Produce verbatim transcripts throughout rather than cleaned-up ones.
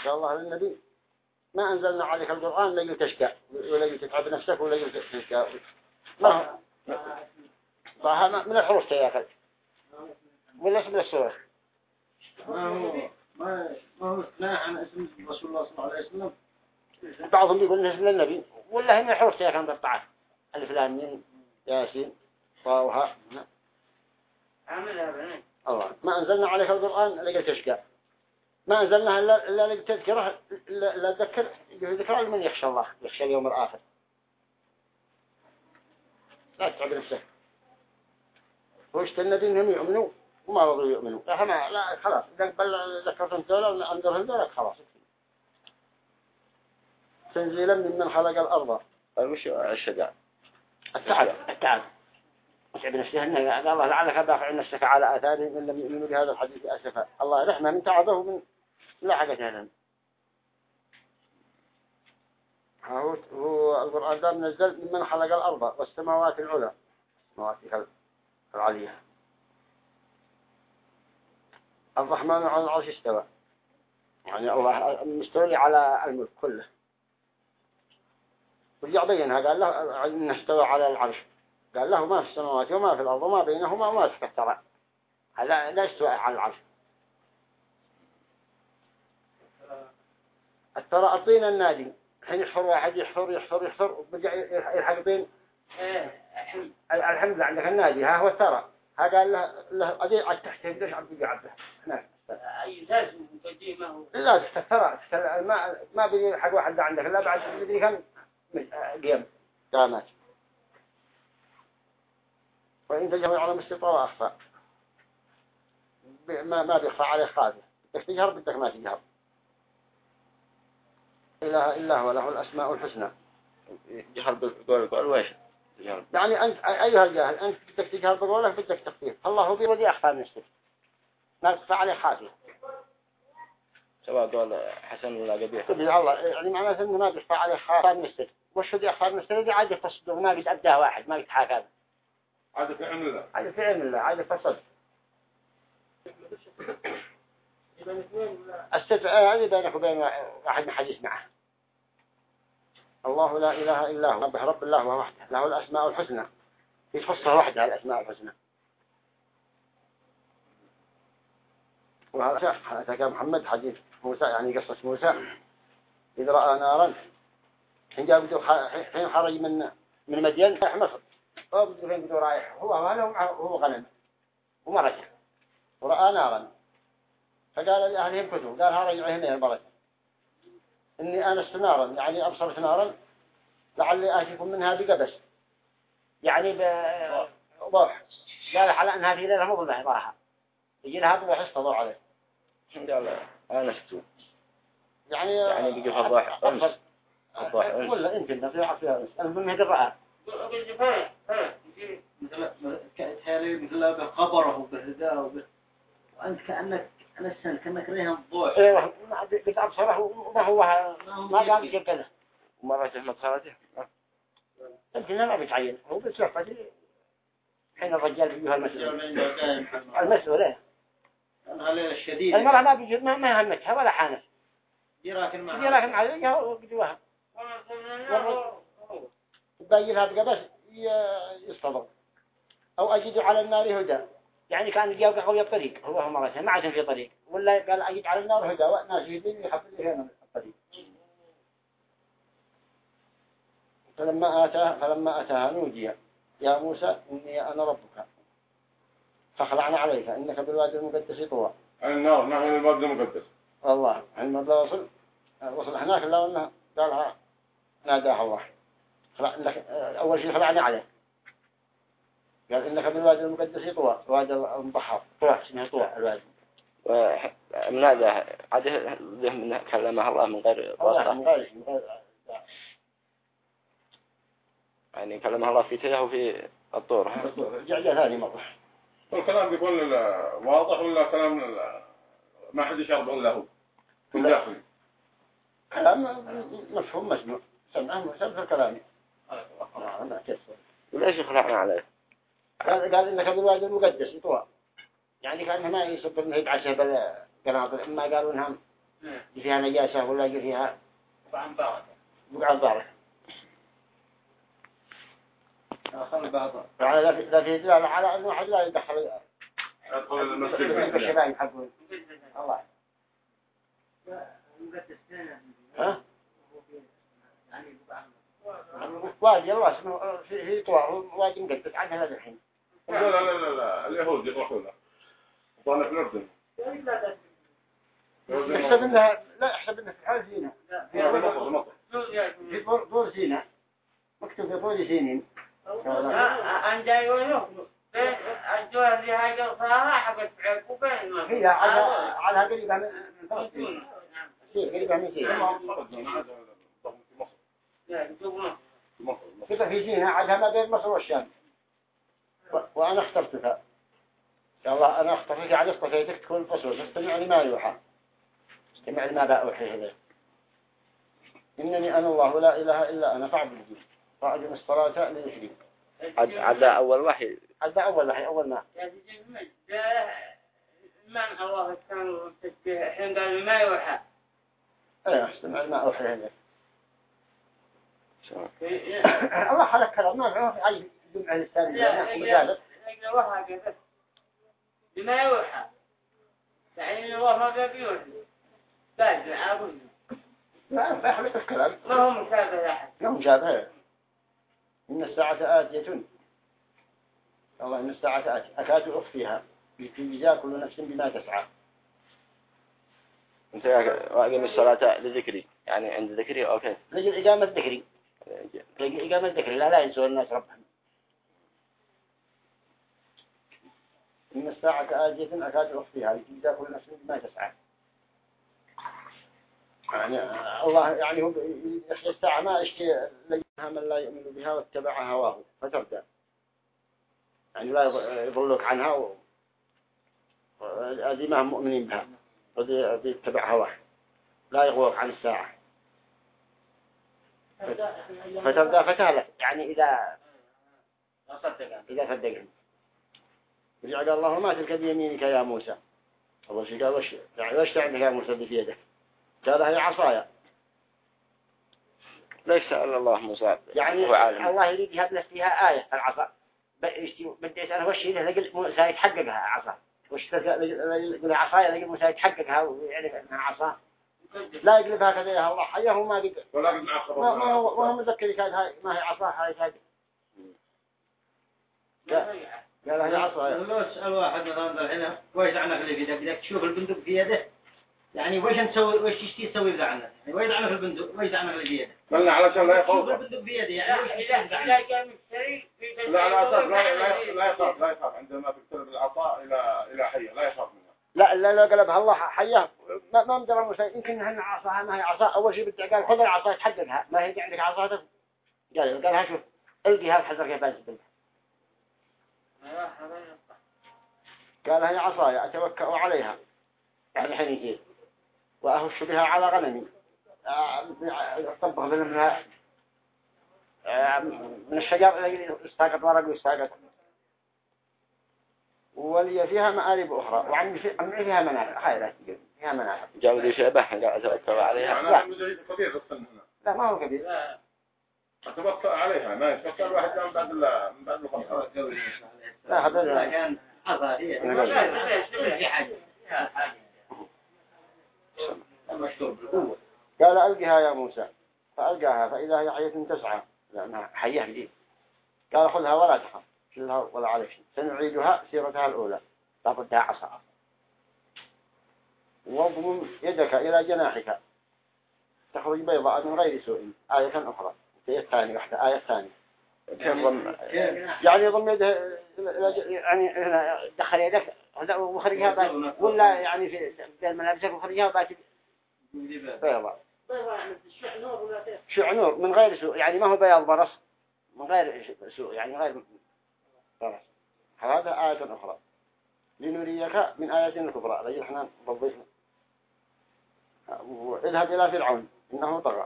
قال الله للنبي ما أنزلنا عليك القرآن لكي تشكى ولا تتعب نفسك ولا تشكى ما هو من الحروف تياكل ولا اسم السورة ما هو ما ما هو لا عن اسم رسول الله صلى الله عليه وسلم. بعضهم يقول اسم النبي ولا هي من الحروف تياكل مقطعة ألف لام ميم ياسين طه وهاء الله ما أنزلنا عليك القرآن لكي تشكى ما أنزلناها إلا إلا لتذكره لا تذكر ذكر لمن يخشى الله يخشى اليوم الآخر لا تتعب نفسك وش النبي إنهم يؤمنوا وما رضوا يؤمنوا لا ما لا خلاص بل ذكرتهم دولة وأنذرهم دولة خلاص تنزيلا ممن خلق الأرض وش الشجاع التعب التعب وتعب نفسه إنه قال الله لعلك باخع نفسك على آثارهم إن لم يؤمنوا بهذا الحديث أسفا الله رحمة من تعبه ومن لا حاجة لهم هو هو القرآن ده منزل ممن خلق الأرض والسماوات العلى السماوات العالية الرحمن على العرش استوى يعني الله مستولي على الملك كله ورجع بينها قال له إنه استوى على العرش قال له ما في السماوات وما في الأرض وما بينهما وما تحت ترى لا لا استوى على العرش الترى الطين النادي حين يحفر واحد يحفر يحفر يحفر وبرجع يلحق بين الحمد لله عندك النادي ها هو الترى ها قال له له أدي على تحت يقدرش عبد يعبه هناك أي أساس مقدمه لا ترى ما ما بيجي حق واحد عندك لا بعد مدري كم قيام قامات وإن تجهر على مستطاع وأخفى ما ما بيخفى عليه خاطئ بدك تجهر بدك ما تجهر إله إلا هو له الأسماء الحسنى جهر بالقول قول ويش يعني أنت أيها الجاهل أنت بدك تجهر بقولك بدك تخفيه الله بيرضي أخفى من السر ما تخفى عليه خاطئ سواء قول حسن ولا قبيح تبي الله يعني معناه إنه ما تخفى عليه خاطئ من السر وش بدي أخفى من السر دي عادة تصدق ما قد أبداه واحد ما قد حاكى عادة في علم الله عادة في علم الله عادة تصدق السر هذه بينك وبين واحد ما حد يسمعه الله لا إله إلا هو رب رب الله وحده له الأسماء الحسنى يخصها وحده الأسماء الحسنى وهذا هذا محمد حديث موسى يعني قصة موسى إذا رأى نارا حين جاء حين خرج من من مدين رايح مصر هو بدو فين بدو رايح هو ماله هو غنم وما رجع ورأى نارا فقال لأهلهم كتوا قال ها رجعوا هنا يا البركة إني آنست نارا يعني أبصرت نارا لعلي آتيكم منها بقبس يعني بضوح قال على أنها في ليلة مظلمة راحة يجي لها بضوح استضوع عليه قال آنست يعني يعني بقى فضوح أمس فضوح أمس ولا أنت نفسها فيها أمس أنا من هذا رأى كأتهالي مثل بخبره بهداه وأنت كأنك أنا السنة كأنك ريها الضوء إيه بتأبصره وما هو ما قام يجبله ومرة أحمد خالته يمكن ما بيتعين هو بتشوف حين الرجال بيجوا المسؤول المسؤول إيه الغليل الشديد المرأة ما بيجي ما ما همتها ولا حانت جراكن معها جراكن عليها وبدوها بايلها بقبس يصطبر أو أجد على النار هدى يعني كان يجاوب قوي الطريق هو هم مرة ما عاد في طريق ولا قال أجد على النار هدى والناس يهدين يحفظ هنا الطريق فلما أتاه فلما أتاها نودي يا موسى إني أنا ربك فخلعنا عليك إنك بالوادي المقدس طوى النار نحن الوادي المقدس الله عندما وصل وصل هناك إلا أنه قالها ناداها الله أول شيء خلعنا عليه قال إنك بالوادي المقدس طوى وادي المبحر طوى اسمه طوى الوادي ومن هذا عاده ذه من كلمه الله من غير واسطة من غير من غير يعني كلمه الله في تيه وفي الطور جاء ثاني مرة والكلام بيكون واضح ولا كلام ما حد يشرب إلا هو من داخل كلام مفهوم مسموع سمعه سمع كلامي وليش يخلعنا عليه قال قال إنك بالوادي المقدس طوى يعني كأنه ما يصب إنه يدعسه بالقناطر إما قالوا إنهم يجي فيها نجاسة ولا يجي فيها بقعة بارك بقعة بارك آخر بعض يعني لا في لا في دلالة على أنه أحد لا يدخل أدخل المسجد الشباب يحبون الله ها يعني بقعة واجي الله اسمه في في طوار واجي مقدس عنها هذا الحين لا لا لا لا اليهود يروحوا له طالع في الأردن يحسب انها لا يحسب انها في حال زينة في مصر مصر في طور طور زينة مكتوب في طور سينين أنا جاي وينه الجوار اللي هاي صراحة حبت عقوبين هي على على قريبة من فلسطين قريبة من سيناء كده في زينة عادها ما بين مصر والشام وأنا اخترتها يا الله أنا اخترتك على اصطفيتك تكون فصول استمع لما يوحى استمع لما بأوحي هذا إنني أنا الله لا إله إلا أنا فاعبدني فأقم الصلاة لذكري هذا أول وحي هذا أول وحي أول ما من الله كان حين قال ما يوحى ايه استمع لما أوحي هذا الله حلك كلام ما في أي جمعة الثانية بما يوحى يعني الله ما بيوحى بعد أقول لا ما يحلك الكلام ما هو مشابه أحد لا مشابه إن الساعة آتية الله إن الساعة آتية أكاد أخفيها في جزاء كل نفس بما تسعى أنت وأقم الصلاة لذكري يعني عند ذكري أوكي لجل إقامة ذكري لجل إقامة ذكري لا لا ينسوا الناس ربهم إن الساعة آتية أكاد أخفيها في جزاء كل نفس بما تسعى يعني الله يعني هو يخشى الساعة ما اشتي لجنها من لا يؤمن بها واتبع هواه فتبدأ يعني لا يضلك عنها و... هذه ما هم مؤمنين بها هذه يتبع هواه لا يغوك عن الساعة فتبدأ فتهلك يعني إذا إذا صدقهم رجع قال الله ما تلك بيمينك يا موسى الله شيء قال وش يعني وش تعمل يا موسى في يدك قال هي عصايا ليس سأل الله موسى يعني هو عالم الله يريد يهب فيها آية العصا بدي أسأله وش هي لقل موسى يتحققها عصا وش يقول عصايا لقل موسى يتحققها ويعرف أنها عصا لا يقلبها كذا يا الله حيه وما قد ولا ما ما هو ما هو متذكر كانت هاي ما هي عصا هاي كانت قال هي عصايا لو اسال واحد مثلا الحين ويش عنك اللي في يدك تشوف البندق في يده يعني وش نسوي وش تشتي تسوي ذا عنك يعني ويش عنك البندق ويش عنك اللي في يده قلنا علشان لا شوف يخوف البندق في يده يعني وش إذا إذا جاء مشتري لا لا أساس لا لا لا يخاف لا يخاف عندما تقترب العصا إلى إلى حية لا يخاف منها لا لا لا قلبها الله حيه ما ما مدرى موسى يمكن إنها عصاها ما هي عصا أول شيء بدي قال خذ العصا تحققها ما هي عندك عصا قال قالها شوف القيها الحجر كيف بنسبل قال هي عصايا أتوكأ عليها يعني حنيتين وأهش بها على غنمي أطبق منها من الشجر اللي يستاقط ورق ويستاقط ولي فيها مآرب أخرى وعن فيها منافع خيرات فيها منافع جاودي شبه قال أتوكل عليها أنا مجرد كبير السن هنا لا ما هو كبير أتوكل عليها ما يتوكل واحد من بعد ال من بعد الخمسة لا هذا كان عصا هي في حاجة المشهور بالقوة قال ألقها يا موسى فألقاها فإذا هي حية تسعى لأنها حية جديد قال خذها ولا تخف شلها ولا على شيء سنعيدها سيرتها الأولى تأخذها عصا واضمم يدك إلى جناحك تخرج بيضاء من غير سوء آية أخرى آية الثانية واحدة آية الثانية يعني ضم يده يعني دخل يدك وخرجها بات ولا يعني في بين ملابسك وخرجها بات بيضاء شع نور من غير سوء يعني ما هو بياض برص من غير سوء يعني غير برص هذا آية أخرى لنريك من آيات الكبرى لجل احنا ضبطنا اذهب إلى فرعون إنه طغى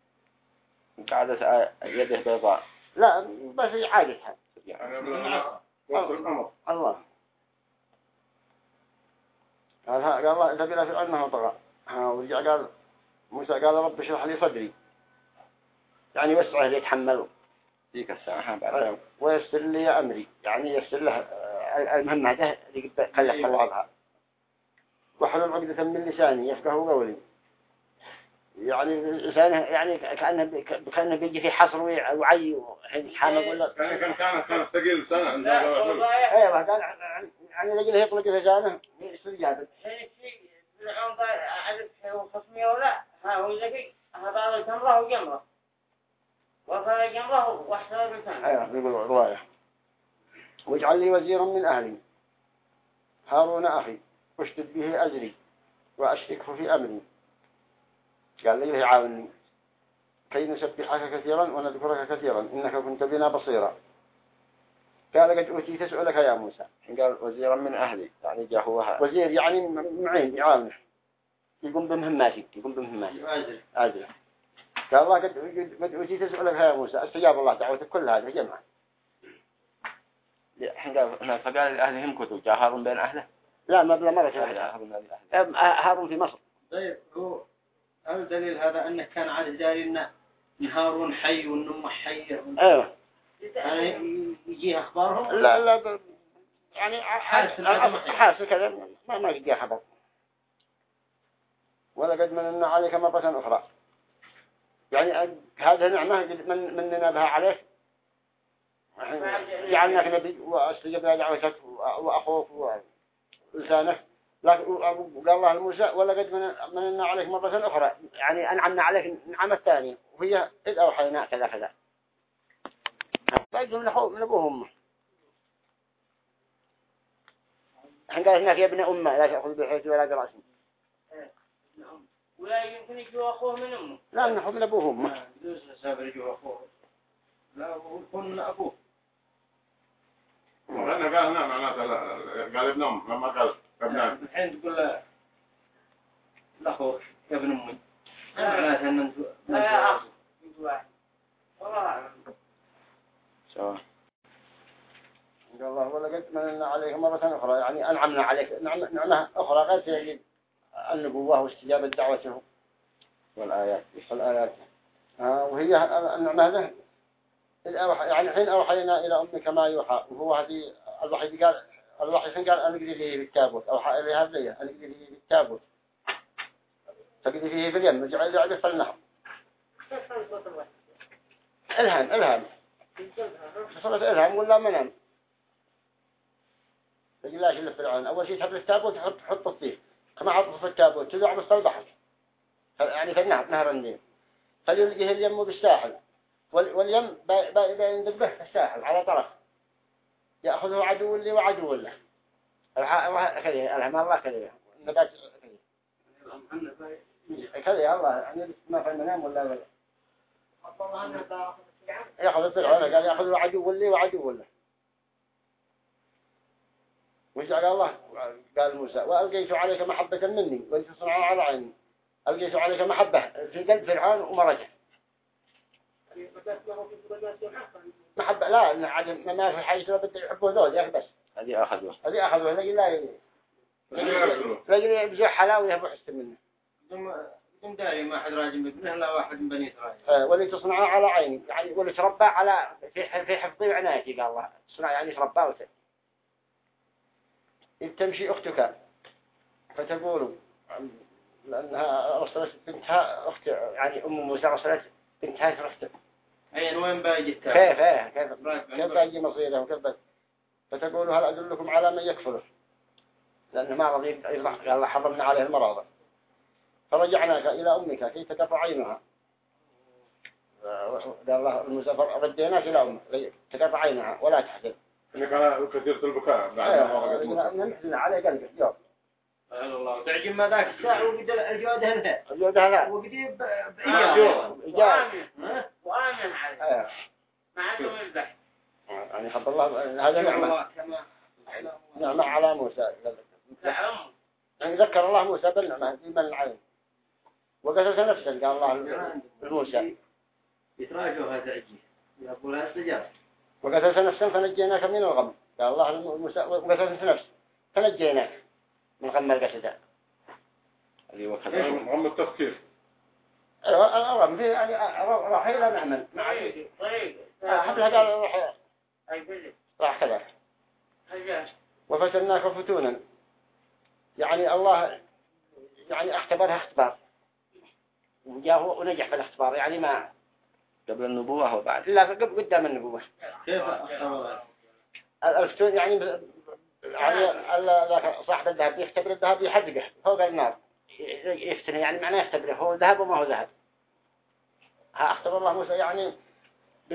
قعدت يده بيضاء لا بس عادتها يعني وصل الأمر الله قال قال الله اذهب إلى فرعون إنه طغى ها ورجع قال موسى قال رب اشرح لي صدري يعني وسعه لي يتحمله ذيك الساعة بعد ويسر لي أمري يعني يسر له المهم هذا اللي كلف الله بها وحلل عقدة من لساني يفقه قولي يعني لسانه يعني كأنه كأنه بيجي في حصر وعي حين حامل ولا يعني كان كان كان ثقيل سنة عند أيوة قال يعني لقيه يطلق لسانه يستجاب شيء شيء العمر عدد خصمي ولا ها هو ذكي هذا الجمرة وجمرة وصل الجمرة واحسن لسان أيوة يقول رواية واجعل لي وزيرا من أهلي هارون أخي أشتد به أجري وأشركه في أمري قال لي يعاونني كي نسبحك كثيرا ونذكرك كثيرا إنك كنت بنا بصيرا قال قد أوتيت سؤالك يا موسى قال وزيرا من أهلي يعني جاء هو وزير يعني معين يعاونه يقوم بمهماتي يقوم بمهماتي عاجل عاجل قال الله قد قد أوتيت سؤالك يا موسى استجاب الله دعوتك كل هذه جمعة الحين قال هنا فقال لأهلهم كتب جاء هارون بين أهله لا ما بلا مرة هارون في مصر طيب هو هذا الدليل هذا أنه كان عاد جاري إن هارون حي والنم حي ايوه يعني يجي أخبارهم لا لا يعني حاسس حاسس كذا ما ما يجي خبر ولا قد مننا عليك مرة أخرى يعني هذا نعمة من مننا بها عليك جعلناك نبي واستجبنا دعوتك وأخوك ولسانك قال الله لموسى ولا قد مننا عليك مرة أخرى يعني أنعمنا عليك النعمة الثانية وهي إذ أوحينا كذا كذا بعدهم نحو من أبوهم إحنا قال هناك يا ابن أمة لا تأخذ بالحيث ولا برأسه ولا يمكن يجوا أخوه من أمه لا نحو من أبوهم دوس سافر يجوا أخوه لا هو يكون من أبوه أنا قال هنا معناته قال ابن أم لما قال ابنان الحين تقول له الأخوه يا ابن أمي معناته أن أنت لا أخ واحد والله أعلم سواء قال الله ولا قد مننا عليك مرة أخرى يعني أنعمنا عليك نعمة, نعمة أخرى غير تجد النبوة واستجابة دعوته والآيات والآيات آه وهي النعمة هذه يعني حين أوحينا إلى أمك ما يوحى وهو هذه الوحي قال الوحي حين قال أنقذي فيه بالتابوت أوحى إليها بليه أنقذي فيه بالتابوت تقذي فيه في اليم رجع إلى عدف النهر إلهام إلهام صارت إلهام ولا منام يقول لا شيء فرعون أول شيء تحط التابوت تحط حط الطيف كما حط في التابوت تدعى بس البحر يعني في النهر نهر النيل فيلقيه اليم بالساحل واليم يندبه في الساحل على طرف يأخذه عدو لي وعدو له كذا الهم الله كذا النبات كذا كذا الله يعني ما في المنام ولا ولا يأخذ فرعون قال يأخذه عدو لي وعدو له وجعل الله قال موسى وألقيت عليك محبة مني ولتصنع على عيني ألقيت عليك محبة في قلب فرعون ومرجع محبة لا إن عدم ما في حاجة لا بده يحبه ذول يا بس هذه أخذوه هذه أخذوه لكن لا لكن يبزع حلاوة يبغى حس منه ثم داري ما حد راجم بابنه لا واحد من بني إسرائيل ولي تصنع على عيني يعني ولي تربى على في في حفظي وعنايتي قال الله تصنع يعني تربى وت إذ تمشي أختك فتقول لأنها رسلت بنتها أخت يعني أم موسى رسلت بنتها في أخته أين وين باجي كيف إيه كيف كيف باجي مصيره وكيف بس فتقول هل أدلكم على من يكفره لأنه ما رضي يطلع قال الله حرمنا عليه المرض فرجعناك إلى أمك كي تقر عينها قال الله المسافر رديناك إلى أمك تقر عينها ولا تحزن إنك أنا كثير البكاء بعد ما وقت نحزن عليه قلبك يوم سبحان الله تعجب ما ذاك الساعة وقد الجواد هذا الجواد هذا وقد وآمن وآمن عليه آه. ما عندهم البحث يعني خب الله هذا نعمة نعمة على موسى نعم يعني ذكر الله موسى بالنعمة في من العين وقصص نفسه قال الله لموسى يتراجعوا هذا عجيب يقول هذا استجاب وقصص نفسه فنجيناك من الغم قال الله لموسى وقصص نفسه فنجيناك من غم القصد اللي وكذا هم التفكير. الأرم فيه يعني راح إلى نعمل طريق طريق حبلها قال راح أي راح كذا حاجة وفتناك فتونا يعني الله يعني اختبرها اختبار وجاه ونجح في الاختبار يعني ما قبل النبوة وبعد لا قبل قدام النبوة كيف أختبر؟ الفتون يعني يعني صاحب الذهب يختبر الذهب يحرقه فوق النار يفتنه يعني معناه يختبره هو ذهب وما هو ذهب. ها اختبر الله موسى يعني ب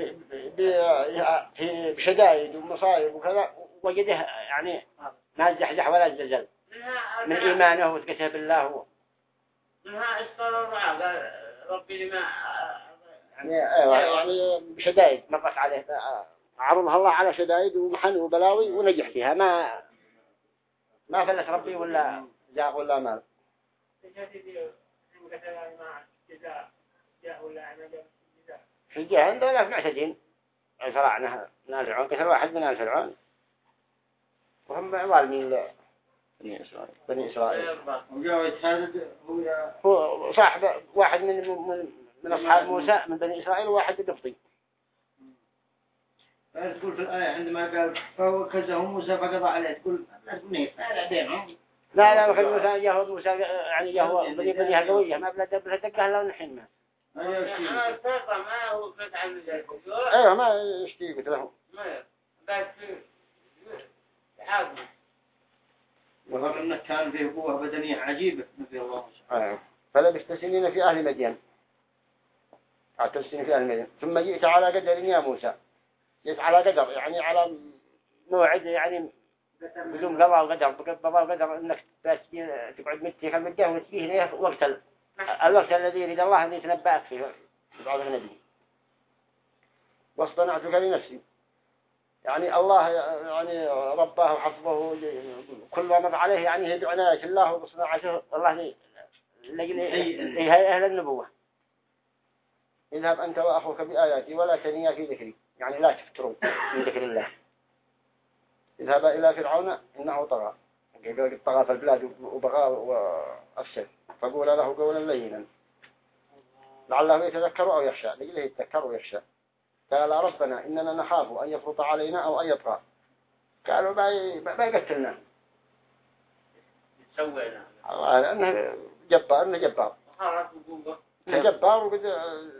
ب بشدائد ومصائب وكذا وجده يعني ما زحزح ولا زلزل من إيمانه وثقته بالله. منها إسقال الرعاة قال ربي لما يعني أيوة يعني بشدائد مرت عليه عرضها الله على شدائد ومحن وبلاوي ونجح فيها ما ما فلت ربي ولا زاغ ولا مال. في الجهة عنده لا معتدين الفراعنة من الفرعون كثر واحد من الفرعون وهم ظالمين بني إسرائيل بني إسرائيل. وجاء يتهدد هو هو صاحب واحد من من من أصحاب موسى من بني إسرائيل وواحد قبطي. تقول في الآية عندما قال فهو كزه موسى فقضى عليه تقول لا تقول نيف لا دينهم لا لا وكان موسى يهود موسى يعني يهود بني بني هقوية ما بلا دبل دقة لا نحين ما. أنا الفرقة ما هو فتح المجال أيوة ما يشتي قلت له. ما بس حاضر. وقال إنه كان فيه قوة بدنية عجيبة نبي الله أيوة فلبثت سنين في أهل مدين. عشت سنين في أهل مدين ثم جئت على قدر يا موسى. جئت على قدر يعني على موعد يعني بدون قضاء وقدر بقضاء وقدر إنك تقعد متي في المدين وتجيه ليه وقت ال... الوقت الذي يريد الله أن يتنبأك فيه بعض النبي. واصطنعتك لنفسي يعني الله يعني رباه وحفظه كل ما مضى عليه يعني هي بعناية الله وصناعته الله لهي أهل النبوة. اذهب أنت وأخوك بآياتي ولا تنيا في ذكري يعني لا تفتروا من ذكر الله. اذهب إلى فرعون إنه طغى طغى في البلاد وبغى وأفسد فقول له قولا لينا لعله يتذكر أو يخشى لجله يتذكر ويخشى. قال ربنا إننا نخاف أن يفرط علينا أو أن يطغى. قالوا ما يقتلنا سوينا الله لأنه جبار إنه جبار خلاص وقوة جبار وقد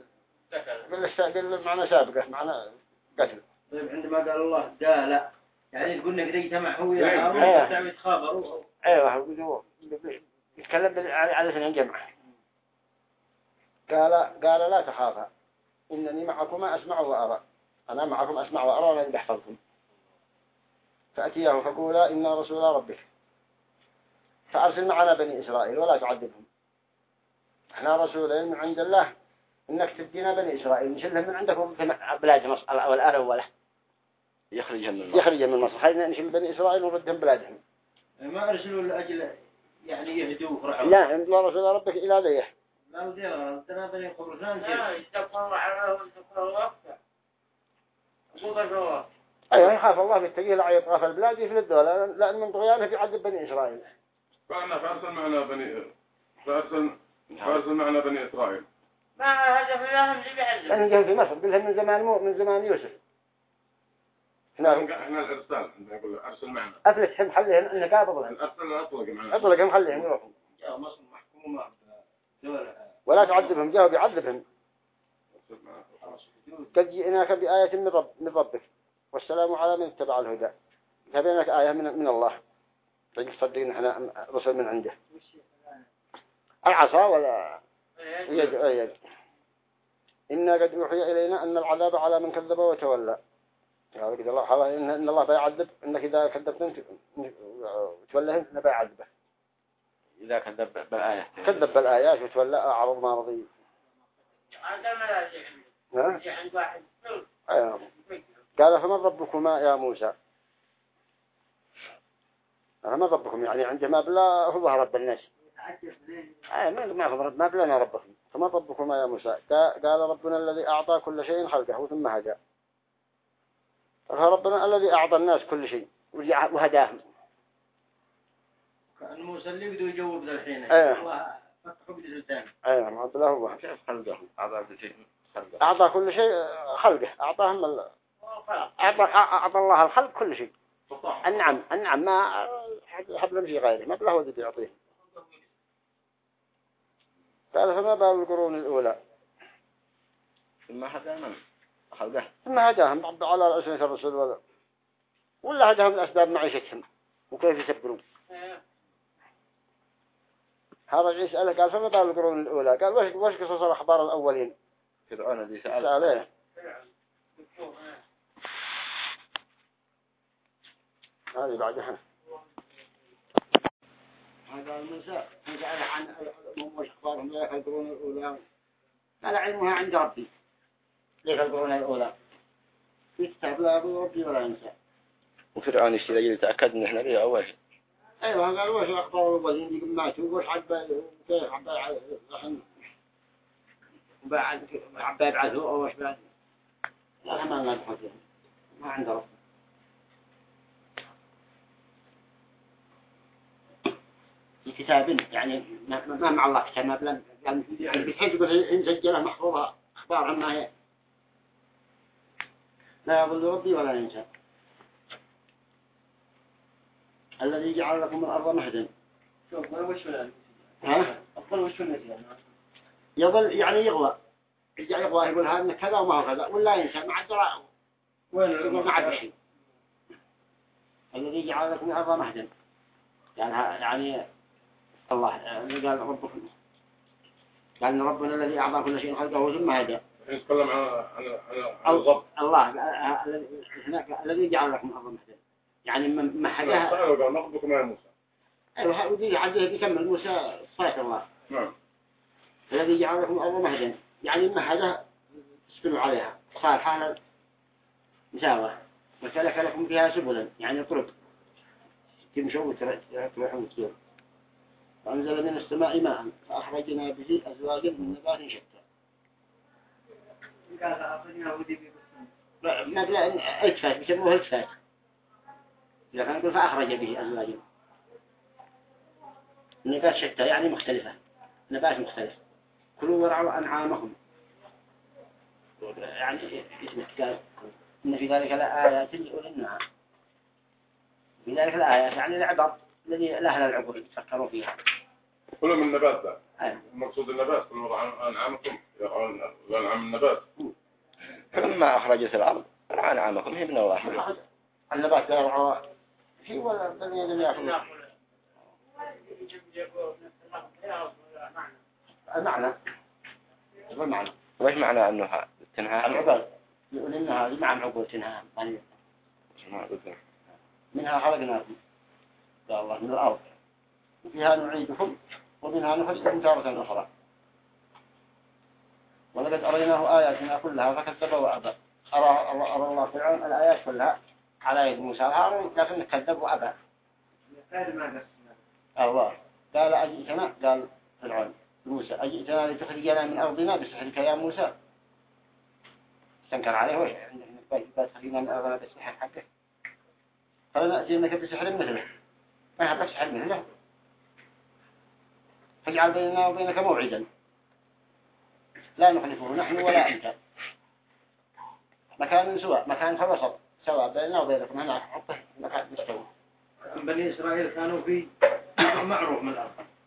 قل معنى سابقة معنى قتل. طيب عندما قال الله دا لا يعني تقول انك زي تمع هو يا هارون تعمل تخابر ايوه يتكلم على اثنين جمع. قال قال لا تخافا انني معكما اسمع وارى انا معكم اسمع وارى وانا بحفظكم. فاتياه فقولا انا رسول ربك فارسل معنا بني اسرائيل ولا تعذبهم احنا رسولين من عند الله انك تدينا بني اسرائيل نشيلهم من عندكم في بلاد مصر او الاولى يخرجهم من مصر يخرجهم من مصر خلينا نشيل بني إسرائيل ونردهم بلادهم. ما أرسلوا لأجل يعني يهدوا فرعون. لا الله رسول ربك إلى ذيه. لا وديا ترى بني خبرزان لا يستقر على ويستقر وقته. أبو بكر. أيوة يخاف الله بالتجيه لعيب غاف البلاد يفلت الدولة لأن من طغيانه في عذب بني إسرائيل. فأنا فأرسل معنا بني فأرسل فأرسل معنا بني إسرائيل. ما هدف لهم اللي بيعذب. لأن جاء في مصر بلهم من زمان مو من زمان يوسف. احنا احنا الارسال نقول ارسل معنا افلتهم خليهم ان قابضهم ارسل اطلق معنا اطلقهم خليهم يروحوا جاء مصر محكومه دولة ولا تعذبهم جاءوا بيعذبهم قد جئناك بآية من رب من ربك والسلام على من اتبع الهدى جابينك آية من من الله تجي تصدقين احنا رسل من عنده العصا ولا يد يد إنا قد أوحي إلينا أن العذاب على من كذب وتولى. قال كده الله حلا إن إن الله بيعذب إنك إذا كذبت أنت وتولى أنت بيعذبه. إذا كذب بالآيات. كذب بالآيات وتولى أعرض ما رضي. هذا ما لا ها؟ عند واحد. أيوة. قال فمن ربكما يا موسى؟ فمن ربكم يعني عندما بلا هو رب الناس. أي ما ما هو رب ما بلنا ربكم. فمن ربكما يا موسى؟ قال ربنا الذي أعطى كل شيء خلقه ثم هدى. فربنا الذي أعطى الناس كل شيء وهداهم. كان موسى اللي بده يجاوب ذا الحين. أيه. الله فتحوا بجلسان. أي نعم عبد الله هو كيف خلقه أعطاه كل شيء خلقه أعطى كل شيء خلقه أعطاهم ال... أعطى أعطى الله الخلق كل شيء. النعم النعم ما حد لم شيء غيره ما بله ودي يعطيه. قال فما بال القرون الأولى ثم هذا من خلقه ثم هداهم على ألسنة الرسول ولا ولا هداهم الأسباب معيشتهم وكيف يسبرون. هذا يسأله قال فما بال القرون الأولى قال وش وش قصص الأخبار الأولين فرعون الذي سأل سأله هذه بعدها هذا الموسى سأله عن وش أخبارهم ليش القرون الأولى قال علمها عند ربي ليش القرون الأولى يكتب لا أبو ربي ولا ينسى. وفرعون يشتري يتأكد إن إحنا بيه أول شيء. أيوة قال وش أخبار الأولين يقول ماتوا وش عبا كيف عبا الحين وبعد عبا يبعثوا أو وش بعد لا ما لنا دخل فيهم ما عند ربي. في كتاب يعني ما, ما مع الله كتاب ما بلن يعني بحيث يقول إن سجله محفوظة أخبار عما هي لا يضل ربي ولا ينسى. الذي جعل لكم الأرض مهدا شوف وين وش ولا ها أفضل وش النتيجة يظل يعني يغوى يرجع يغوى يقول هذا كذا وما هو كذا ولا ينسى مع الدراء وين يقول ما عاد شيء. الذي جعل لكم الأرض مهدا يعني يعني الله قال ربكم قال ربنا الذي أعطى كل شيء خلقه ثم هدى. نتكلم عن عن عن الضبط. الله هناك الذي جعل لكم الأرض مهدا يعني ما حدها. قال ربكم يا موسى. أيوة ودي عده بيكمل موسى صلاة الله. نعم. الذي جعل لكم الأرض مهدا يعني ما حدها تسكنوا عليها صار حالا مساواة وسلك لكم فيها سبلا يعني طرق تمشوا وتروحوا وتسيروا. وأنزل من السماء ماء فأخرجنا به أزواجا من نبات شتى. قال أخرجنا ودي لا ما لا التفات بيسموه التفات. إذا كان يقول فأخرج به أزواجا نبات شتى يعني مختلفة نبات مختلف. كلوا ورعوا أنعامهم يعني اسمه قال إن في ذلك لآيات لأولي النهى. في ذلك الآيات يعني العبر الذي لها العبر يتفكروا فيها. كله من النبات ده. أيه. المقصود النبات كله ورعوا أنعامكم يرعون الأنعام النبات. فلما أخرجت الأرض رعى أنعامكم هي من الله. النبات يرعوا شيء ولا بل يدم يأكل. المعنى المعنى وإيش معنى أنها تنهى؟ العبر يقول إنها معنى عبور تنهى يعني منها خلقناكم قال الله من الأرض وفيها نعيدكم ومنها نخرجكم تارة أخرى ولقد أريناه آياتنا كلها فكذب وأبى. أرى أرى الله فرعون الآيات كلها على يد موسى وهارون لكن كذب وأبى. الله قال أجئتنا قال فرعون موسى أجئتنا لتخرجنا من أرضنا بسحرك يا موسى. استنكر عليه وش عندك تخرجنا من أرضنا بسحر حقك فلنأتينك بسحر مثله ما هذا سحر مثله فاجعل بيننا وبينك موعدا لا نخلفه نحن ولا أنت مكان سواء مكان فوسط سواء بيننا وبينكم هناك حطه مكان مستوى. بني إسرائيل كانوا في معروف من الأرض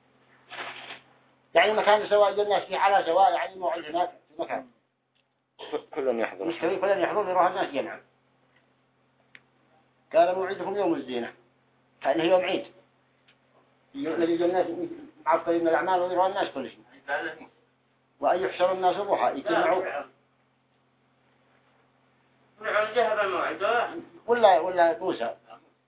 يعني مكان سواء الناس فيه على سواء يعني موعد هناك في مكان كلهم يحضرون مستوي كلهم يحضرون يروح الناس جمعا. قال موعدكم يوم الزينة كأنه يوم عيد الذي الناس معطلين من الأعمال ويروح الناس كل شيء وأن يحشر الناس ضحى يجتمعوا ولا ولا موسى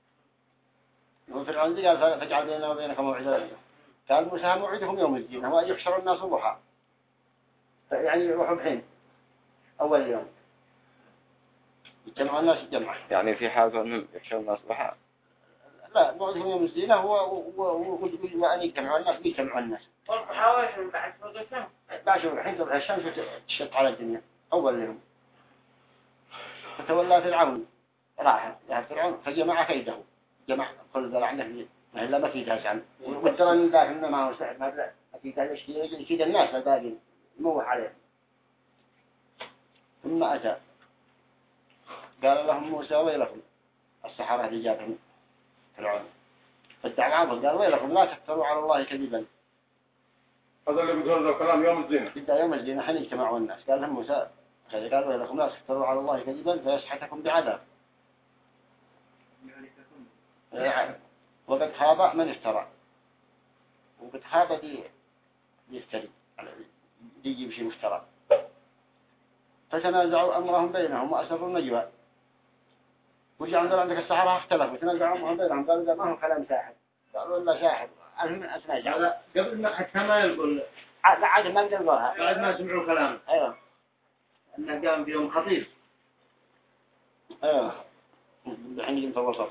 وفرعون قال فاجعل بيننا وبينك موعدا قال موسى موعدكم يوم الزينة وأن يحشر الناس ضحى يعني يروحوا بحين أول يوم يجتمعوا الناس الجمعة يعني في حال أنهم يحشروا الناس ضحى. لا موعدهم يوم الزينة هو وأن يجتمعوا الناس يجتمعوا الناس والحاوش بعد فوق الشمس بعد شهور الحين تبقى الشمس تشط على الدنيا أول يوم فتولى فرعون راح يا فرعون فجمع كيده جمع كل ذا عنه إلا ما في جالس وترى إن ذاك إنه ما هو سحر ما بلا أكيد هذا الشيء يجي الناس الباقين يموح عليه. ثم أتى قال لهم موسى ويلكم السحرة اللي جابهم فرعون فادعوا عنهم قال ويلكم لا تفتروا على الله كذبا. هذا اللي بيقول الكلام يوم الزينة. بدأ يوم الزينة حين اجتمعوا الناس قال لهم موسى قال ويلكم لا تفتروا على الله كذبا فيسحتكم بعذاب. وقد خاب من افترى وقد خاب دي يفتري دي يجيب شيء مفترى. فتنازعوا أمرهم بينهم وأسروا النجوى. وجاء عندنا عندك السحرة اختلفوا وتنازعوا أمرهم بينهم قالوا ما هو كلام ساحر قالوا لا ساحر المهم أتنازعوا قبل ما حتى ما يقول عاد عاد ما نقولها بعد ما سمعوا كلام أيوه أنه قام بيوم خطير أيوه عندي في الوسط.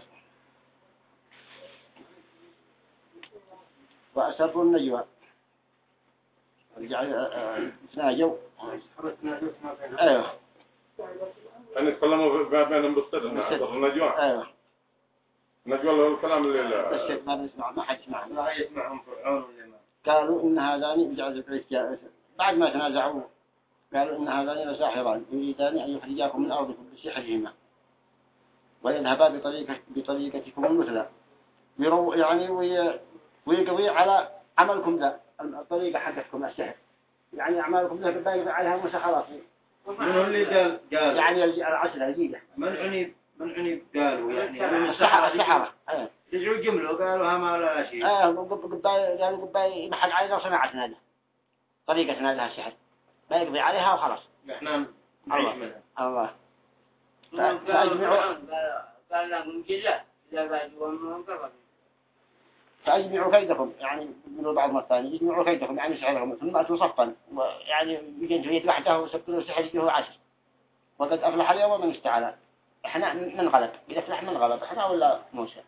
وأسروا النجوى رجع تناجوا أيوه أن يتكلموا بينهم بالصدق النجوى. أيوه نجوى له الكلام اللي بس ما بنسمع ما حد يسمع لا يسمعهم فرعون ولا ما قالوا إن هذان بجعل العيش بعد ما تنازعوا قالوا إن هذان لساحران يريدان أن يخرجاكم من أرضكم بسحرهما ويذهبا بطريقة بطريقتكم المثلى يرو يعني وي ويقضي على عملكم ذا الطريقة حقتكم السحر يعني أعمالكم ذا باقي عليها موسى خلاص. من هو اللي قال قال يعني العشرة الجديدة من عني من عني قالوا يعني السحرة السحرة ايه رجعوا جملوا قالوا ها ما لا شيء ايه قباي قالوا قباي محل علينا وصناعتنا هذا طريقتنا لها السحر ما يقضي عليها وخلاص احنا نعيش منها. الله فأجمعوا قال لهم جزاء إذا بعدوا أمهم كفر فأجمعوا كيدكم يعني من بعض ما الثاني يجمعوا كيدكم يعني سحرهم ثم أتوا صفا يعني يجين في يد وحده وسبتوا السحر يجيه عشر وقد أفلح اليوم من استعلى. احنا من غلب إذا فلح من غلب احنا ولا موسى.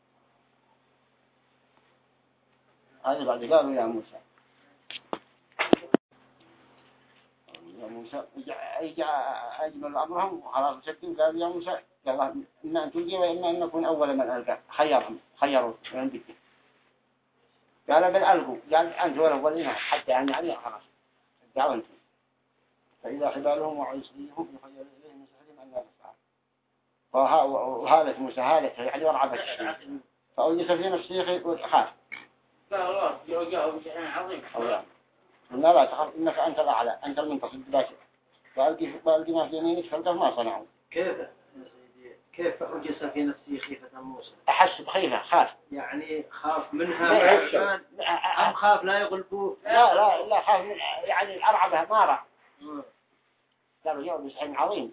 هذا بعد قالوا يا موسى يا موسى جاء أجمل أمرهم وخلاص سكتوا قالوا يا موسى قال إن أن تلقي وإما أن نكون أول من ألقى خيرهم خيروا من بك قال بل ألقوا قال أنتوا الأولين حتى يعني يعني خلاص دعوا أنتم فإذا حبالهم وعيسيهم يخير إليهم من سحرهم أن لا نفعل وهالة موسى هالة يعني ورعبت فأوجس في نفسه وخاف قال الله يوجهه بشأن عظيم قلنا لا تخاف إنك أنت الأعلى أنت المنتصر بذاتك فألقي ما في يمينك فالقه ما صنعوا. كيف كيف أوجس في نفسي خيفة موسى أحس بخيفة خاف يعني خاف منها أم خاف لا يغلبوه لا لا لا خاف من يعني أرعبها مارة قالوا يوم بسحن عظيم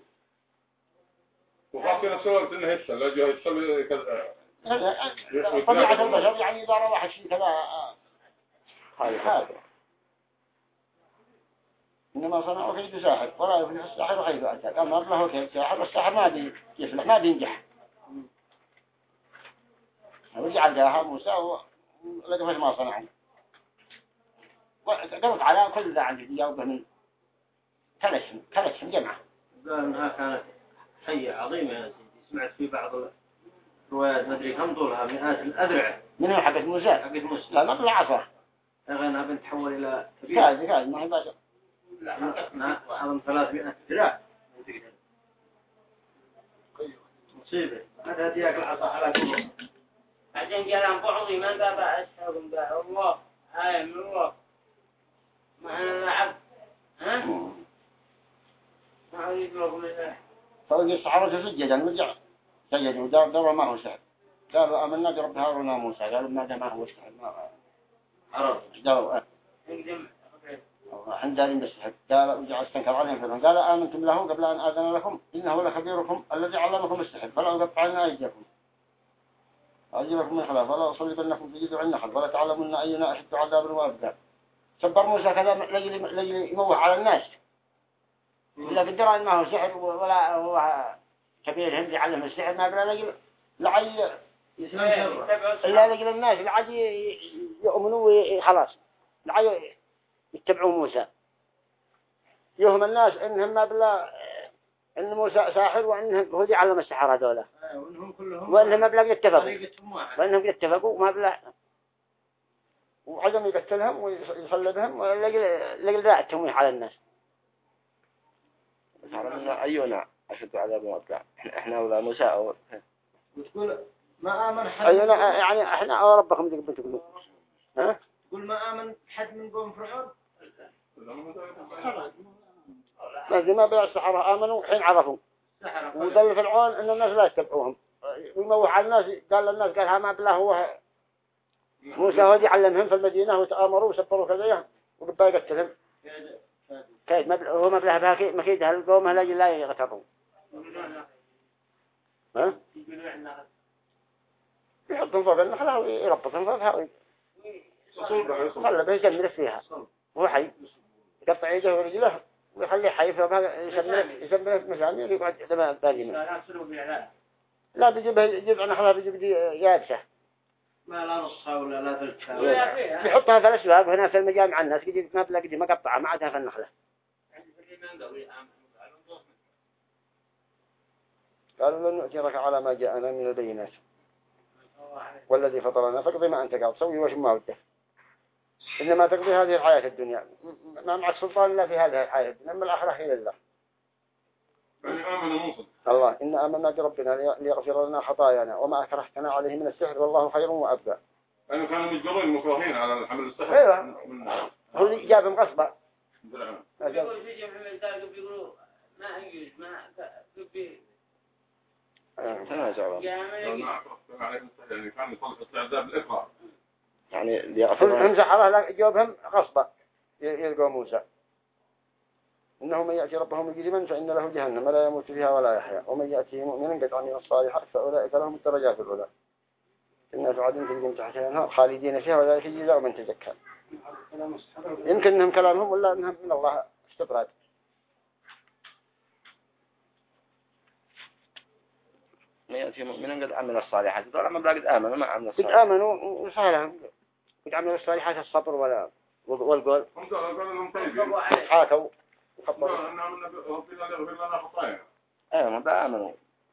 وخاف نفسه إنه يحصل لا جو يحصل كذا طبيعة البشر يعني إذا واحد شيء كذا خاف إنما صنعوا كيد ساحر ولا يفلح الساحر حيث أتى قال ما له كيد ساحر والساحر ما بيفلح ما بينجح. ورجع لها موسى ولقى ما صنعوا وقلت على كل ذا عندي يجاوبه من ثلاث ثلاث جمعة. قال إنها كانت حية عظيمة يا سيدي سمعت في بعض الروايات ما أدري كم طولها مئات الأذرع منها حقت موسى حقت موسى لا ما طلع عصا أغنى بنتحول إلى كبير كاذي كاذي ما هي باشا لا أظن ثلاثمائة ذراع مصيبة هذا هديك العصا على كل بعدين كلام بعضي ما باب أشهرهم بقى الله آية من الله ما أنا لعب ها ما أريد لكم الله فوجد الصحابة سجدا ورجع سجدوا ودار دور ما هو سحر قالوا آمنا برب هارون وموسى قالوا ماذا ما هو سحر ما عرب داروا نقدم عند دارين بالسحر قال وجع استنكر عليهم فرعون قال آمنتم له قبل أن آذن لكم إنه لخبيركم الذي علمكم السحر فلا أقطعن أيديكم أجيبكم من خلاف ولا أصلبنكم في جذوع النخل ولا تعلمون أينا أشد عذابا وأبدا. سبر موسى كذا لجل يموح على الناس إلا قدر أن ما هو سحر ولا هو كبير هندي علم السحر ما بلا لجل لعي إلا لجل الناس لعي يؤمنوا خلاص لعي يتبعوا موسى يهم الناس إنهم ما بلا إن موسى ساحر وإنهم هو دي علم السحر هذولا وإنهم كلهم وإنهم مبلغ يتفقوا طريقتهم واحد. وإنهم يتفقوا مبلغ وعدم يقتلهم ويصلبهم ولقل ذاتهم على الناس. صار أيونا أشد عذاب وأبلع إحنا إحنا ولا موسى أو وتقول ما آمن حد أيونا يعني إحنا أو ربكم ذي بتقولوا ها تقول ما آمن حد من قوم فرعون لازم ما بيع السحرة آمنوا حين عرفوا ودل فرعون إن الناس لا يتبعوهم ويموح على الناس قال للناس قال ها ما بلا هو موسى هو علمهم في المدينة وتآمروا وسبروا كذا وقبل يقتلهم كيد ما هو ما بلا باكي مكيد هالقوم هلا لا يغتروا ها يحطهم فوق النخلة ويربطهم فوقها خلى به يجمر فيها هو حي يقطع يده ورجله ويخليه حي فوقها يسمره يسمره مسامير يقعد دماء بالي لا بيجيب يجيب نخلة بيجيب يابسة ما لا نصها ولا لا ثلثها بيحطها في الأسواق هنا في المجامع الناس قد ما بلا قد ما قطعها ما عادها في النخلة قالوا لن نؤثرك على ما جاءنا من البينات والذي فطرنا فاقضي ما أنت قال سوي وش ما وده إنما تقضي هذه الحياة الدنيا ما معك سلطان إلا في هذه الحياة الدنيا أما الآخرة هي لله يعني آمن موسى الله إن آمنا بربنا ليغفر لنا خطايانا وما أكرهتنا عليه من السحر والله خير وأبقى يعني كانوا مجبرين مكروهين على حمل السحر أيوة من... هو اللي جابهم غصبا يقول في جمع من ذلك بيقولوا ما يجوز ما في تنازعوا يعني كان يصلح استعداد بالإقرار يعني ليغفر هم سحرها جابهم غصبا يلقوا موسى إنه من يأتي ربه مجرما فإن له جهنم لا يموت فيها ولا يحيا ومن يأتيه مؤمنا قد عمل الصالحات فأولئك لهم الدرجات العلى الناس عادين تجري تحت الأنهار خالدين فيها وذلك جزاء من تزكى يمكن إنهم كلامهم ولا إنهم من الله استطراد من يأتي مؤمنا قد عمل الصالحات طبعا ما قد آمنوا ما عمل قد الصالحات آمنوا وصالحهم قد عملوا الصالحات الصبر ولا والقول هم قالوا لهم طيبين حاكوا وخبروا أنهم ربنا يغفر لنا خطايانا ايه ما بآمنوا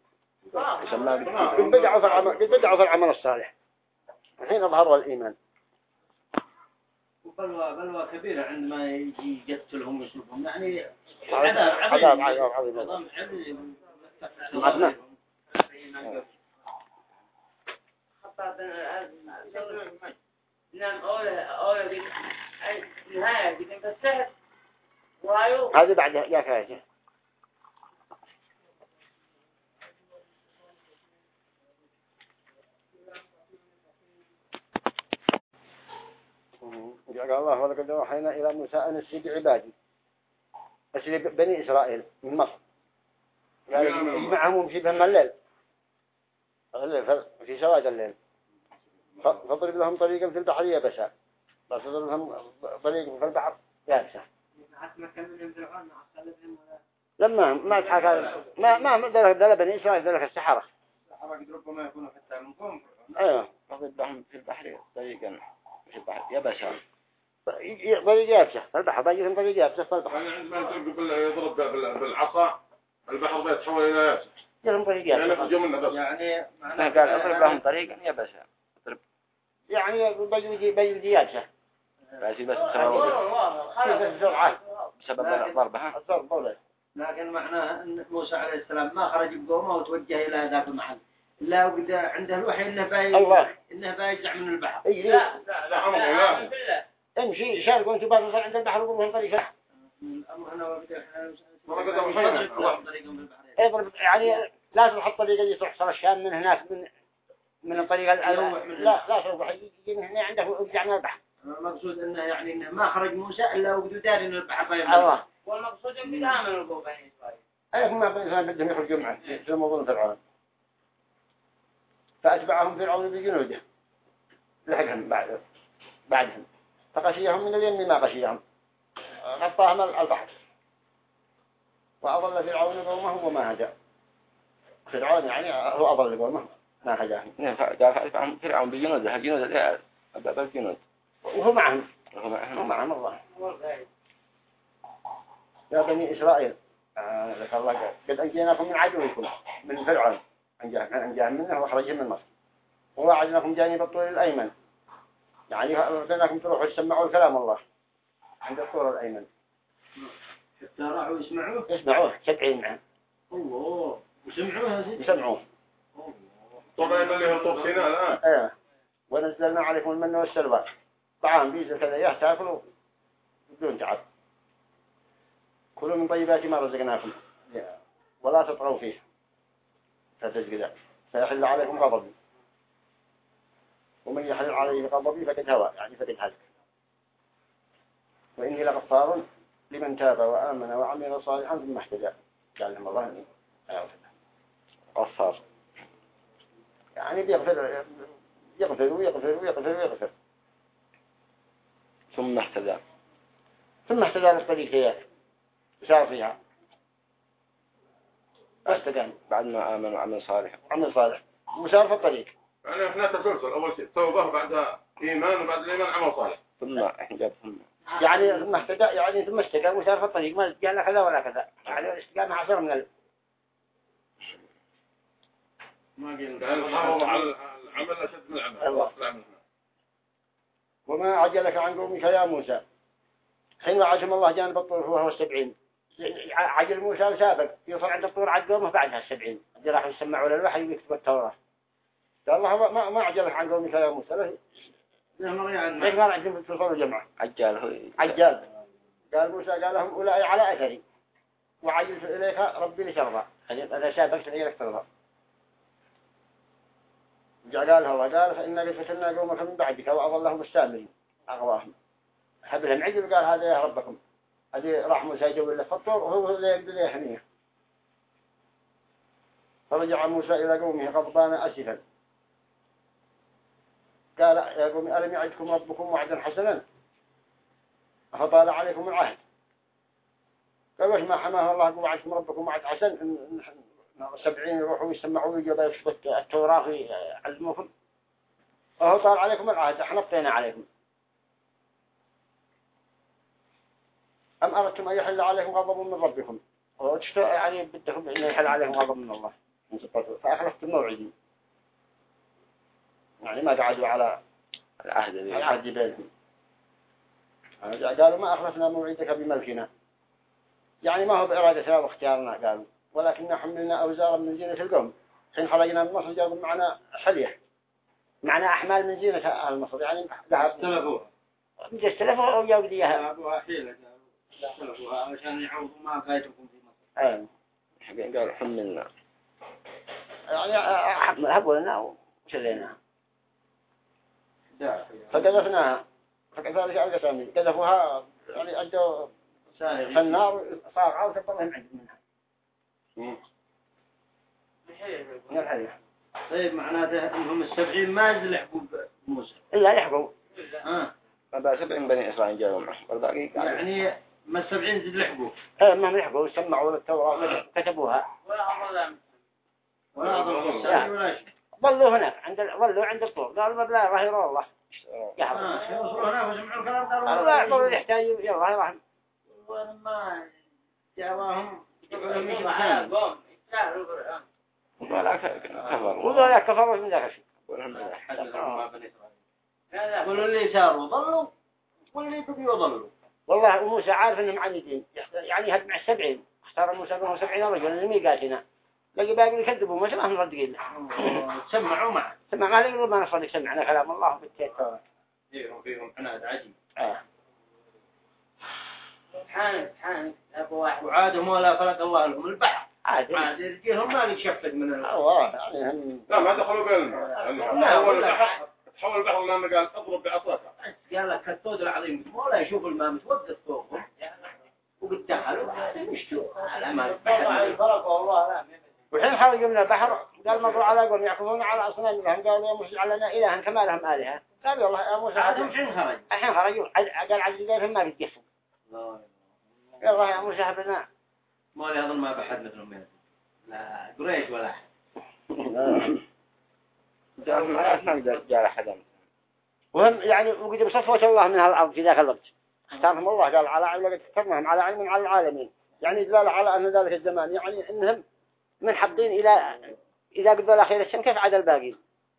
قد بدعوا في العمل قد بدعوا في العمل الصالح الحين أظهروا الإيمان وبلوى بلوى كبيرة عندما يجي يقتلهم ويشوفهم يعني عذاب عذاب عذاب عظيم عدنا نعم أولى أولى دي النهاية دي بس سهل وهايو هذه بعد يا فاجة قال الله ولقد أوحينا إلى موسى أن أسر بعبادي أسر بني إسرائيل من مصر قال معهم ومشي بهم الليل في سواد الليل فاضرب لهم طريقا في البحر يابسا فاضرب لهم طريقا في البحر يابسا لما ما تحكى ما ما ذلك بني إسرائيل ذلك السحرة ربما يكونوا حتى منكم أيوة فاضرب لهم في البحر طريقا في البحر يابسا طريق يابسة البحر بيجيهم طريق يابسة في البحر يعني عندما يضرب بالعصا البحر بيتحول إلى يابس يجيهم طريق يعني يابسة يخرجوا منه بس يعني ما قال اضرب لهم طريقا يابسا يعني بيجي بيجي يابسة بس بس بسرعة بسبب ضربها الضرب ولا لكن معناه أن موسى عليه السلام ما خرج بقومه وتوجه إلى ذاك المحل إلا وقد عنده الوحي إنه باي الله إنه بايجع من البحر لا لا لا لا امشي شارك وانت بعد عند البحر وقوم طريقة الأمر هنا وقد ولقد أوحينا اضرب يعني لازم تحط طريقة دي تروح صار الشام من هناك من من الطريقة لا لا تروح يجي من هنا عنده ويرجع من البحر المقصود إنه يعني إنه ما خرج موسى إلا وقد دار إن البحر باي الله والمقصود إن بيتعاملوا بو بني إسرائيل أيهم ما بدهم يخرجوا معه في موضوع فرعون فأتبعهم فرعون بجنوده لحقهم بعد بعدهم فغشيهم من اليم ما غشيهم غطاهم البحر وأضل فرعون قومه وما هدى فرعون يعني هو أضل قومه ما هداهم قال فرعون بجنوده جنود أباب الجنود وهو معهم وهو معهم وهو معهم الله يا بني إسرائيل آه لك الله قال قد أنجيناكم من عدوكم من فرعون أنجاه منه وأخرجهم من مصر. ووعدناكم جانب الطور الأيمن، يعني بدناكم تروحوا تسمعوا الكلام الله عند الطور الأيمن. حتى راحوا يسمعوه يسمعوه سبعين معه. الله وسمعوه يسمعوه. طور الأيمن اللي هو طور سيناء الآن. إيه. ونزلنا عليكم المن والسلوى طعام بيز كذا يأكلوا بدون تعب. كلوا من طيبات ما رزقناكم ولا تطغوا فيه فتجد فيحل عليكم غضبي، ومن يحل عليه غضبي فقد هوى يعني فقد هلك. وإني لغفار لمن تاب وآمن وعمل صالحا ثم اهتدى. قال لهم الله إني غفار يعني بيغفر يغفر ويغفر ويغفر ويغفر. ثم اهتدى ثم اهتدى للطريق هي وسار فيها واستقام بعد ما آمن وعمل صالح عمل صالح وسار في الطريق. يعني احنا تسلسل أول شيء توبة بعدها إيمان وبعد الإيمان عمل صالح. ثم إحجاب ثم يعني ثم اهتدى يعني ثم استقام وسار في الطريق ما قال كذا ولا كذا يعني الاستقامة عشر من ال ما قلنا يعني حافظ على العمل أشد من العمل. الله. وما عجلك عن قومك يا موسى حين وعدهم الله جانب الطور هو السبعين. عجل موسى وسابق يوصل عند الطور عد قومه بعدها السبعين راحوا يسمعوا للوحي ويكتبوا التوراة. قال الله ما ما عجلك عن قومك يا موسى له ليش ما عندهم في الصور الجمعة عجال هو عجال. قال موسى قال لهم أولئك على أثري وعجلت إليك ربي لترضى. هذا سابقت إليك ترضى. قال الله قال فإنك فتنا قومك من بعدك وأضلهم السامرين أغواهم حبلهم عجل. قال هذا يا ربكم هذه راح موسى يجول له فطر وهو اللي يقدر يحميه. فرجع موسى إلى قومه غضبان أسفا قال يا قوم ألم يعدكم ربكم وعدا حسنا فطال عليكم العهد. قال وش ما حماه الله وعدكم ربكم وعد حسن إن سبعين يروحوا يسمعوا ويجوا يثبت التوراة يعلموكم وهو طال عليكم العهد احنا طينا عليكم. أم أردتم أن يحل عليكم غضب من ربكم يعني بدكم أن يحل عليكم غضب من الله فأخلفتم موعدي يعني ما قعدوا على العهد العهد بينهم. قالوا ما أخلفنا موعدك بملكنا يعني ما هو بإرادتنا واختيارنا قالوا ولكننا حملنا أوزارا من زينة القوم حين خرجنا من مصر جابوا معنا حلية معنا أحمال من زينة أهل مصر يعني ذهب استلفوها استلفوها أو جابوا ليها أبوها حيلة استلفوها عشان يعوضوا ما فايتكم في مصر. أيه قال حملنا يعني هبوا لنا وشليناها فقذفناها فكذلك القسامي قذفوها يعني أدوا في النار صاغعوا وتبطلهم عند منها من الحرية. طيب معناته أنهم السبعين ما يلحقوا بموسى إلا يحقوا آه. ما سبعين بني إسرائيل جاءوا معه والباقي يعني ما السبعين يلحقوا إيه ما يحقوا سمعوا التوراة كتبوها ولا أضل ولا أضل السبعين ولا شيء ظلوا هناك عند ظلوا عند الطور قالوا لا راح يروح الله يحفظ آه وصلوا هناك وسمعوا الكلام قالوا لا يقولوا يحتاج يلا راح ولما جاواهم يقولوا على قوم يستاهلوا القرآن ولا كفروا وذولا كفروا من ذاك الشيء. قولوا اللي ساروا ضلوا واللي بقيوا ضلوا. والله موسى عارف انهم عنيدين يعني هد مع السبعين اختار موسى بهم سبعين رجلا لميقاتنا لقي باقي يكذبوا موسى ما هم مصدقين سمعوا معه سمع ما يقولوا ما نصدق سمعنا كلام الله بالتالي فيهم فيهم عناد عجيب اه حان حان أبو واحد وعادهم ولا خلق الله لهم البحر عادي عاد يجيهم ما يشفق من ال الله يعني هم لا ما دخلوا بالماء لا تحول ولا البحر تحول البحر لما قال اضرب بعصاك قال لك الطود العظيم ولا يشوف الماء متوقف فوقهم وقد دخلوا يشتوا على ما طبعا الفرق والله لا والحين خرجوا من البحر قال مروا على قوم يعكفون على أصنام لهم قالوا يا موسى اجعل لنا إلها كما لهم آلهة قالوا والله يا موسى عادهم الحين خرج الحين خرجوا قال عز وجل ما بيتجفوا يا الله يا موسى هبنا ما لي هذا ما بحد مثلهم منه لا قريش ولا أحد جاء حدا وهم يعني وقد بصفوة الله من هالأرض في ذاك الوقت اختارهم الله قال على علم وقد اخترناهم على علم على العالمين يعني دلالة على أن ذلك الزمان يعني إنهم من حقين إلى إذا قدوا الأخير الشم كيف عاد الباقي؟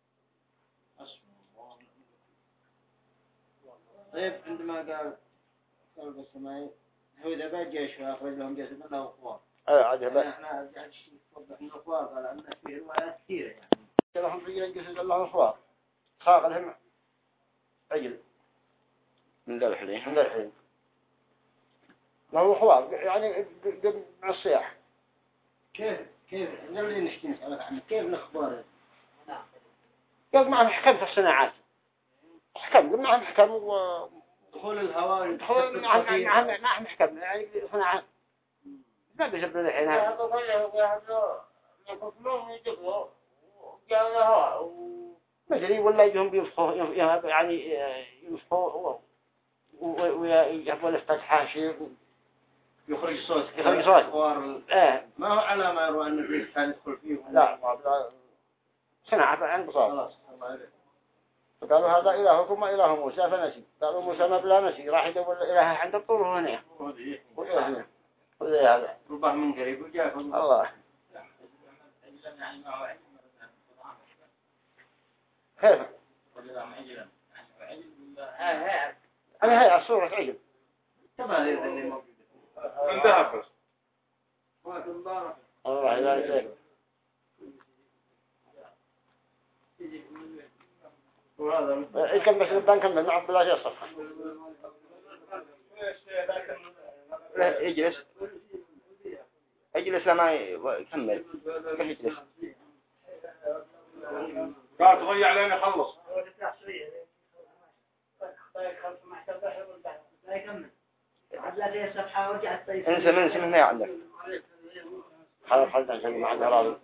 طيب عندما قال قال بس ما هو إذا بقى جيش وأخرج لهم جيش من له أخوار. أه عاد بقى. إحنا قاعد نوضح إنه أخوار قال أن فيه روايات كثيرة يعني. لهم رجال جسد الله أخوار. خاق لهم عجل. من ذا الحين من الحين. ما هو أخوار يعني مع الصياح. كيف كيف نبدأ نحكي نسألك عنه كيف نخبره؟ قال معهم حكم في الصناعات. حكم معهم حكم و دخول الهواء دخول معهم معهم معهم حكم يعني صناعات. ما بيجبر الحين هذا. هذا كله يحصل يقفلون يجبروا وجاء الهواء. ما أدري ولا يجهم بيفخوا يعني يفخوا ويجيبوا الافتتاح شيء يخرج صوت يخرج صوت. أخبار إيه. ما هو علامة يروى أن فيه كان يدخل فيه. لا ما صناعة عن بصار. خلاص الله عليك. فقالوا هذا إلهكم ما إله موسى فنسي. قالوا موسى ما بلا نسي راح يدور إله عند الطور هنا. وإيه هذا. ربما من قريب وجاءكم. الله. كيف؟ أنا هاي الصورة عجب. كما هذا اللي موجود. من ذهب بس. الله يبارك فيك. كم بس نبدأ نكمل مع بلاش الصفحة. يجلس يجلس لما يكمل كيف يجلس قال تضيع لين يخلص. انسى من اسمه ما عندك حلق حلق عشان مع الهراوي.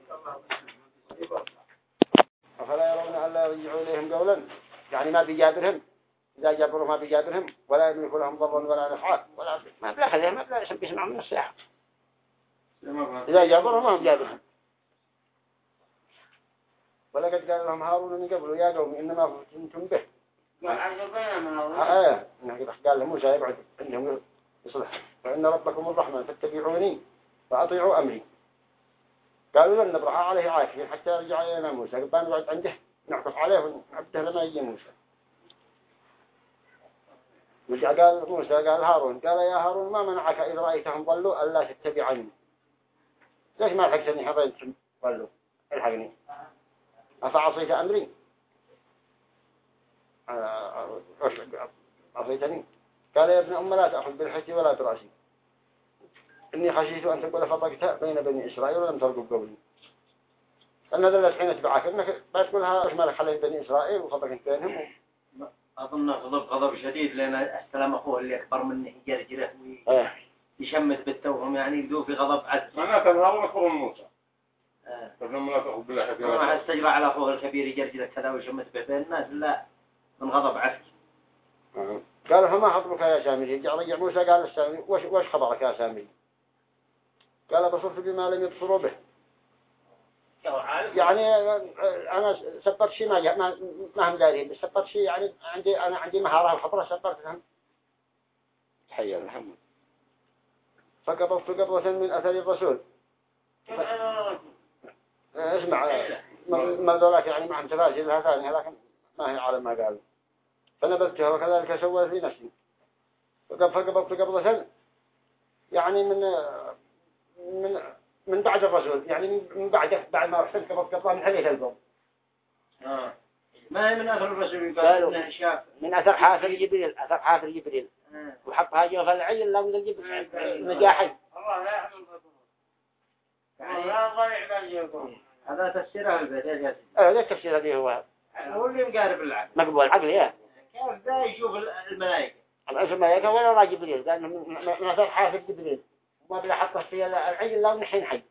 أفلا يرون ألا يرجعوا إليهم قولا يعني ما بيجابرهم إذا جابروا ما بيجابرهم ولا يملك لهم ضرا ولا نفعا ولا ما بلا خذهم ما بلا يسمع من الصياح إذا جابروا ما هم جابرهم. ولقد قال لهم هارون من قبل يا قوم إنما فتنتم به. آه إنه قال لهم موسى يبعد عندهم يصلح فإن ربكم الرحمن فاتبعوني فأطيعوا أمري. قالوا لن نبرح عليه عاكفين حتى يرجع إلينا موسى قبل نقعد عنده نعطف عليه ونعبده لما يجي موسى. ورجع قال موسى قال هارون قال يا هارون ما منعك إذ رأيتهم ضلوا ألا تتبعني ليش ما لحقتني حبيتهم ضلوا الحقني أفعصيت أمري عصيتني قال يا ابن أم لا تأخذ بالحكي ولا برأسي إني خشيت أن تقول فرقت بين بني إسرائيل ولم ترقب قولي أن هذا اللي حين اتبعك إنك بتقولها إيش مالك حلي بني إسرائيل وفرقت بينهم. أظن غضب غضب شديد لأن استلم أخوه اللي أكبر منه يجرجره ويشمت بالتوهم يعني يبدو في غضب عز. معناته هذا أكبر من موسى. فلما لا تأخذ بالحكي. ما استجرى على أخوه الكبير يجرجره كذا ويشمت به بين الناس لا من غضب عسك. قال فما خطبك يا سامري رجع رجع موسى قال السامري وش وش خبرك يا سامري قال بصرت بما لم يبصروا به يعني أنا سبرت شيء ما ما ما هم دارين سبرت شيء يعني عندي أنا عندي مهارة وخبرة سبرتهم حي الحمد فقبضت قبضة من أثر الرسول اسمع ما ذلك يعني معهم تفاجئ لها ثانية لكن ما هي على ما قال فنبذتها وكذلك سوى في نفسي فقبضت قبضة يعني من من من بعد الرسول يعني من بعد بعد ما رحت قبضت قبضة من حديث القوم آه. ما هي من أثر الرسول قال إنه شاف من أثر حافر جبريل أثر حافر جبريل آه. وحطها جوف العين لا من الجبريل نجاحي الله لا يحمل يعني لا ضيع بالجوكم هذا تفسيره البداية اه ده التفسير هذه هو هو اللي مقارب العقل مقبول العقل يا كيف ذا يشوف الملائكة الملائكة ولا را جبريل قال من أثر حافر جبريل ما بلا حطه في العين لا من حين حي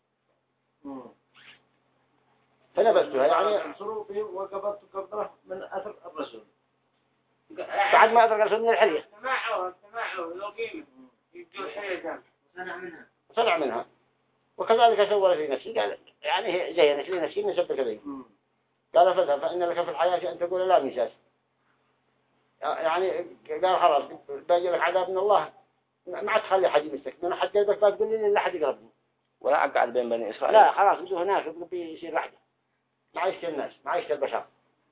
فنبذتها يعني وقبضت قبضة من أثر الرسول بعد ما أثر الرسول من الحلية سمعوا سمعوا لو قيمة يبدو حيثا صنع منها صنع منها وكذلك سوى في نفسي قال يعني زي نفسي نفسي نسبك ذي قال فذهب فإن لك في الحياة أن تقول لا مساس يعني قال خلاص باجي لك عذاب من الله ما تخلي حد يمسك من حد قلبك بتقول لي لا حد يقربني ولا أقعد بين بني إسرائيل. لا خلاص بدو هناك بيصير وحده ما عيش الناس ما عيش البشر.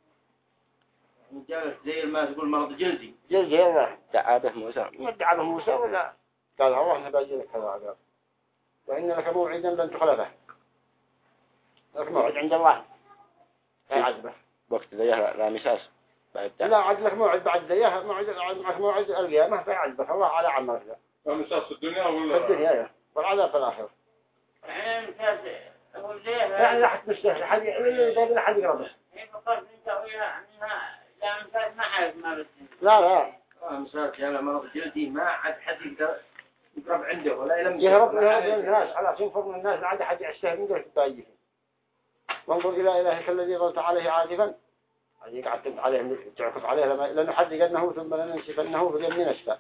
جالس زي ما تقول مرض جلدي. جلدي يلا. دعا به موسى. ما دعا به موسى ولا قال الله نبي لك هذا عذاب. وإن لك موعدا لن تخلفه. لك موعد عند الله. لا يعذبه. وقت ذي لا مساس. لا عد لك موعد بعد ذيه موعد معك موعد القيامة فيعذبك الله على عملك. لا مساس في الدنيا ولا؟ في الدنيا والعذاب في الآخرة. يعني مساس هو زي يعني لا حد مستحيل حد يقول لا حد يقربه. هي فقط انت وياها انها لا مساس ما حد ما بس. لا لا. آه مساس يا مرض جلدي ما عاد حد يقدر يقرب عنده ولا يلمس. يهرب من الناس على ينفر من الناس لا عاد حد يشتهي من ذلك التاجين. وانظر إلى إلهك الذي ظلت عليه عاجفا. هذه قعدت عليه تعكف عليه لما لأنه حد قالنه ثم لننسفنه في اليمين أسفل.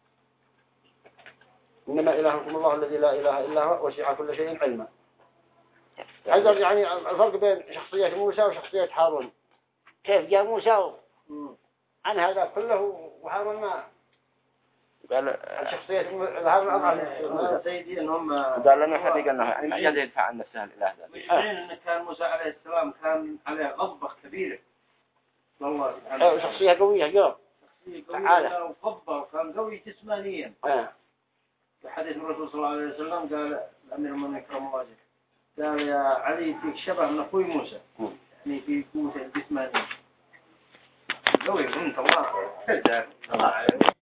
إنما إلهكم الله الذي لا إله إلا هو وسع كل شيء علما. هذا يعني الفرق بين شخصية موسى وشخصية هارون. كيف جاء موسى عن هذا كله وهارون ما قال شخصية هارون أضعف. سيدي إنهم قال لنا حقيقة أنه يعني ما يقدر يدفع عن نفسه الإله ذا. مجمعين إن كان موسى عليه السلام كان عليه غضبة كبيرة. والله سبحانه. شخصية قوية جوا. شخصية قوية وغضبة وكان قوي جسمانيا. آه. في حديث الرسول صلى الله عليه وسلم قال الأمير المؤمنين كرم الله وجهه قال يا علي فيك شبه من أخوي موسى يعني في قوة الجسمانية قوي فهمت الله كذاب الله عليه